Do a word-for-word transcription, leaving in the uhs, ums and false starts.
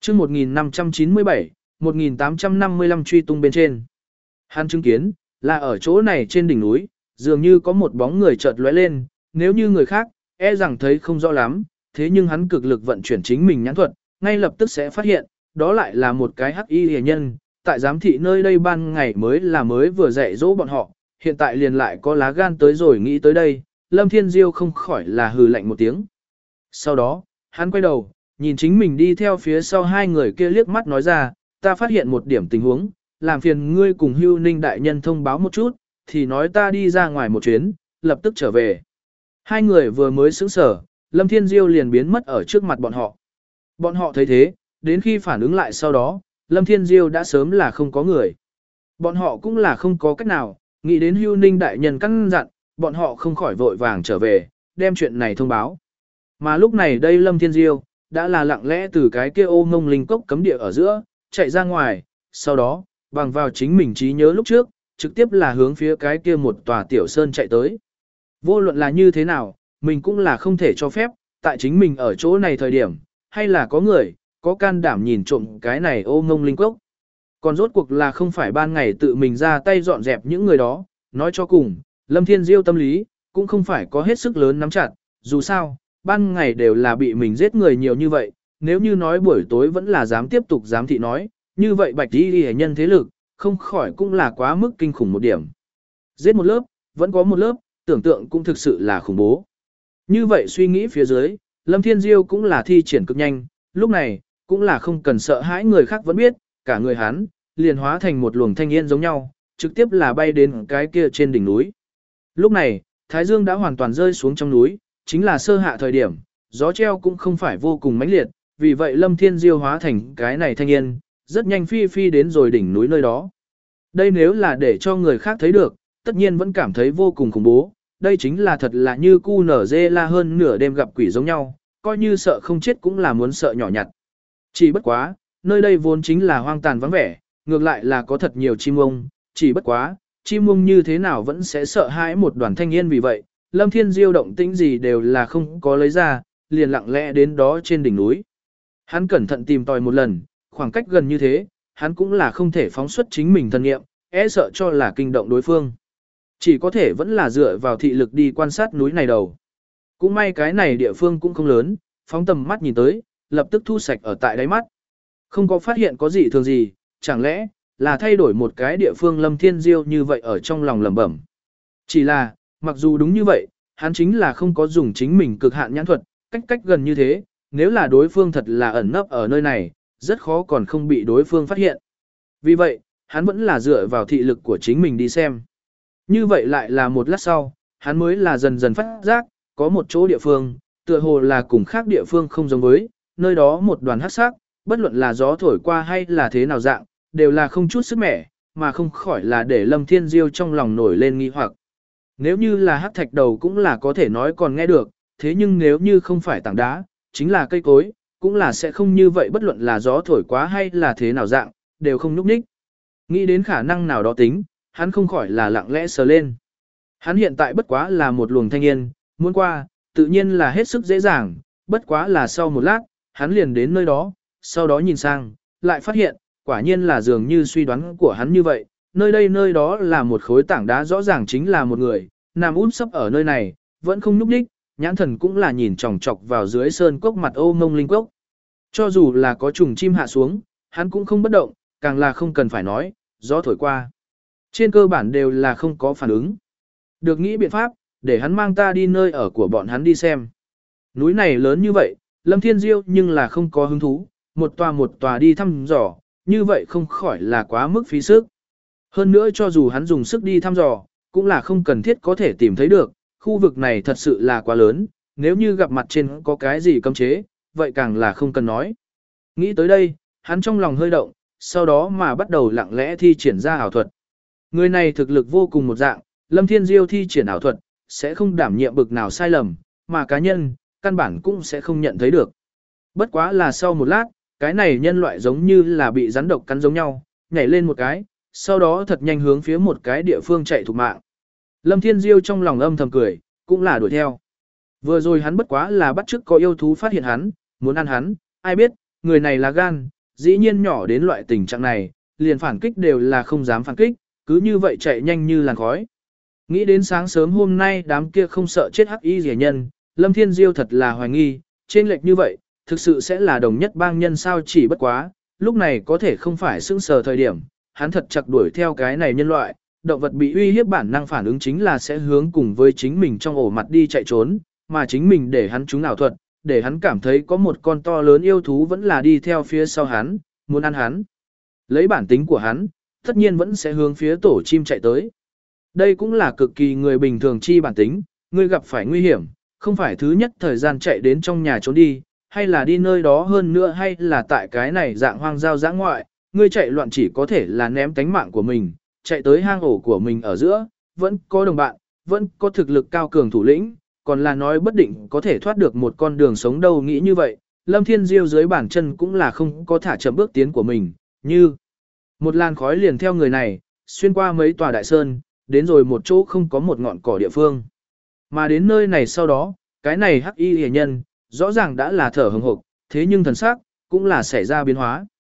chương một nghìn năm trăm chín mươi bảy, một nghìn tám trăm năm mươi lăm truy tung bên trên. Hắn chứng kiến, là ở chỗ này trên đỉnh núi, dường như có một bóng người chợt lóe lên, nếu như người khác, e rằng thấy không rõ lắm, thế nhưng hắn cực lực vận chuyển chính mình nhãn thuật, ngay lập tức sẽ phát hiện, đó lại là một cái hắc y hề nhân, tại giám thị nơi đây ban ngày mới là mới vừa dạy dỗ bọn họ, hiện tại liền lại có lá gan tới rồi nghĩ tới đây, Lâm Thiên Diêu không khỏi là hừ lạnh một tiếng. Sau đó, hắn quay đầu, nhìn chính mình đi theo phía sau hai người kia liếc mắt nói ra, ta phát hiện một điểm tình huống, làm phiền ngươi cùng Hưu Ninh đại nhân thông báo một chút, thì nói ta đi ra ngoài một chuyến, lập tức trở về. Hai người vừa mới sững sở, Lâm Thiên Diêu liền biến mất ở trước mặt bọn họ. Bọn họ thấy thế, đến khi phản ứng lại sau đó, Lâm Thiên Diêu đã sớm là không có người. Bọn họ cũng là không có cách nào, nghĩ đến Hưu Ninh đại nhân căn dặn, bọn họ không khỏi vội vàng trở về, đem chuyện này thông báo. Mà lúc này đây Lâm Thiên Diêu, đã là lặng lẽ từ cái kia ô ngông linh cốc cấm địa ở giữa, chạy ra ngoài, sau đó, bằng vào chính mình trí nhớ lúc trước, trực tiếp là hướng phía cái kia một tòa tiểu sơn chạy tới. Vô luận là như thế nào, mình cũng là không thể cho phép, tại chính mình ở chỗ này thời điểm, hay là có người, có can đảm nhìn trộm cái này ô ngông linh cốc. Còn rốt cuộc là không phải ban ngày tự mình ra tay dọn dẹp những người đó, nói cho cùng, Lâm Thiên Diêu tâm lý, cũng không phải có hết sức lớn nắm chặt, dù sao, ban ngày đều là bị mình giết người nhiều như vậy, nếu như nói buổi tối vẫn là dám tiếp tục dám thị nói, như vậy bạch đi đi nhân thế lực, không khỏi cũng là quá mức kinh khủng một điểm. Giết một lớp, vẫn có một lớp, tưởng tượng cũng thực sự là khủng bố. Như vậy suy nghĩ phía dưới, Lâm Thiên Diêu cũng là thi triển cực nhanh, lúc này, cũng là không cần sợ hãi người khác vẫn biết, cả người hắn, liền hóa thành một luồng thanh yên giống nhau, trực tiếp là bay đến cái kia trên đỉnh núi. Lúc này, Thái Dương đã hoàn toàn rơi xuống trong núi, chính là sơ hạ thời điểm, gió treo cũng không phải vô cùng mãnh liệt, vì vậy Lâm Thiên Diêu hóa thành cái này thanh yên, rất nhanh phi phi đến rồi đỉnh núi nơi đó. Đây nếu là để cho người khác thấy được, tất nhiên vẫn cảm thấy vô cùng khủng bố, đây chính là thật là như cu nở dê la hơn nửa đêm gặp quỷ giống nhau, coi như sợ không chết cũng là muốn sợ nhỏ nhặt. Chỉ bất quá, nơi đây vốn chính là hoang tàn vắng vẻ, ngược lại là có thật nhiều chim ông, chỉ bất quá, chim ông như thế nào vẫn sẽ sợ hãi một đoàn thanh niên vì vậy, Lâm Thiên Diêu động tĩnh gì đều là không có lấy ra, liền lặng lẽ đến đó trên đỉnh núi. Hắn cẩn thận tìm tòi một lần, khoảng cách gần như thế, hắn cũng là không thể phóng xuất chính mình thân nghiệm, e sợ cho là kinh động đối phương. Chỉ có thể vẫn là dựa vào thị lực đi quan sát núi này đầu. Cũng may cái này địa phương cũng không lớn, phóng tầm mắt nhìn tới, lập tức thu sạch ở tại đáy mắt. Không có phát hiện có gì thường gì, chẳng lẽ là thay đổi một cái địa phương Lâm Thiên Diêu như vậy ở trong lòng lẩm bẩm. Chỉ là, mặc dù đúng như vậy, hắn chính là không có dùng chính mình cực hạn nhãn thuật, cách cách gần như thế, nếu là đối phương thật là ẩn nấp ở nơi này, rất khó còn không bị đối phương phát hiện. Vì vậy, hắn vẫn là dựa vào thị lực của chính mình đi xem. Như vậy lại là một lát sau, hắn mới là dần dần phát giác, có một chỗ địa phương, tựa hồ là cùng khác địa phương không giống với, nơi đó một đoàn hắc sắc, bất luận là gió thổi qua hay là thế nào dạng, đều là không chút sức mẻ, mà không khỏi là để Lâm Thiên Diêu trong lòng nổi lên nghi hoặc. Nếu như là hắc thạch đầu cũng là có thể nói còn nghe được, thế nhưng nếu như không phải tảng đá, chính là cây cối, cũng là sẽ không như vậy bất luận là gió thổi quá hay là thế nào dạng, đều không nhúc nhích. Nghĩ đến khả năng nào đó tính, hắn không khỏi là lặng lẽ sờ lên. Hắn hiện tại bất quá là một luồng thanh niên, muốn qua, tự nhiên là hết sức dễ dàng, bất quá là sau một lát, hắn liền đến nơi đó, sau đó nhìn sang, lại phát hiện, quả nhiên là dường như suy đoán của hắn như vậy, nơi đây nơi đó là một khối tảng đá rõ ràng chính là một người, nằm úp sấp ở nơi này, vẫn không nhúc nhích, nhãn thần cũng là nhìn chòng chọc vào dưới sơn cốc mặt ô mông linh cốc. Cho dù là có trùng chim hạ xuống, hắn cũng không bất động, càng là không cần phải nói, gió thổi qua. Trên cơ bản đều là không có phản ứng. Được nghĩ biện pháp, để hắn mang ta đi nơi ở của bọn hắn đi xem. Núi này lớn như vậy, Lâm Thiên Diêu nhưng là không có hứng thú, một tòa một tòa đi thăm dò, như vậy không khỏi là quá mức phí sức. Hơn nữa cho dù hắn dùng sức đi thăm dò, cũng là không cần thiết có thể tìm thấy được, khu vực này thật sự là quá lớn, nếu như gặp mặt trên có cái gì cấm chế, vậy càng là không cần nói. Nghĩ tới đây, hắn trong lòng hơi động, sau đó mà bắt đầu lặng lẽ thi triển ra ảo thuật. Người này thực lực vô cùng một dạng, Lâm Thiên Diêu thi triển ảo thuật, sẽ không đảm nhiệm bực nào sai lầm, mà cá nhân, căn bản cũng sẽ không nhận thấy được. Bất quá là sau một lát, cái này nhân loại giống như là bị rắn độc cắn giống nhau, nhảy lên một cái, sau đó thật nhanh hướng phía một cái địa phương chạy thục mạng. Lâm Thiên Diêu trong lòng âm thầm cười, cũng là đuổi theo. Vừa rồi hắn bất quá là bắt chước có yêu thú phát hiện hắn, muốn ăn hắn, ai biết, người này là gan, dĩ nhiên nhỏ đến loại tình trạng này, liền phản kích đều là không dám phản kích, cứ như vậy chạy nhanh như làn khói. Nghĩ đến sáng sớm hôm nay đám kia không sợ chết hắc y rẻ nhân, Lâm Thiên Diêu thật là hoài nghi, trên lệch như vậy, thực sự sẽ là đồng nhất bang nhân sao chỉ bất quá, lúc này có thể không phải sững sờ thời điểm, hắn thật chặt đuổi theo cái này nhân loại, động vật bị uy hiếp bản năng phản ứng chính là sẽ hướng cùng với chính mình trong ổ mặt đi chạy trốn, mà chính mình để hắn trúng ảo thuật, để hắn cảm thấy có một con to lớn yêu thú vẫn là đi theo phía sau hắn, muốn ăn hắn. Lấy bản tính của hắn, tất nhiên vẫn sẽ hướng phía tổ chim chạy tới. Đây cũng là cực kỳ người bình thường chi bản tính, người gặp phải nguy hiểm, không phải thứ nhất thời gian chạy đến trong nhà trốn đi, hay là đi nơi đó hơn nữa hay là tại cái này dạng hoang giao dã ngoại, ngươi chạy loạn chỉ có thể là ném tánh mạng của mình, chạy tới hang ổ của mình ở giữa, vẫn có đồng bạn, vẫn có thực lực cao cường thủ lĩnh, còn là nói bất định có thể thoát được một con đường sống đâu nghĩ như vậy, Lâm Thiên Diêu dưới bản chân cũng là không có thả chậm bước tiến của mình, như một làn khói liền theo người này, xuyên qua mấy tòa đại sơn, đến rồi một chỗ không có một ngọn cỏ địa phương. Mà đến nơi này sau đó, cái này hắc y hề nhân, rõ ràng đã là thở hừng hực, thế nhưng thần sắc cũng là xảy ra biến hóa.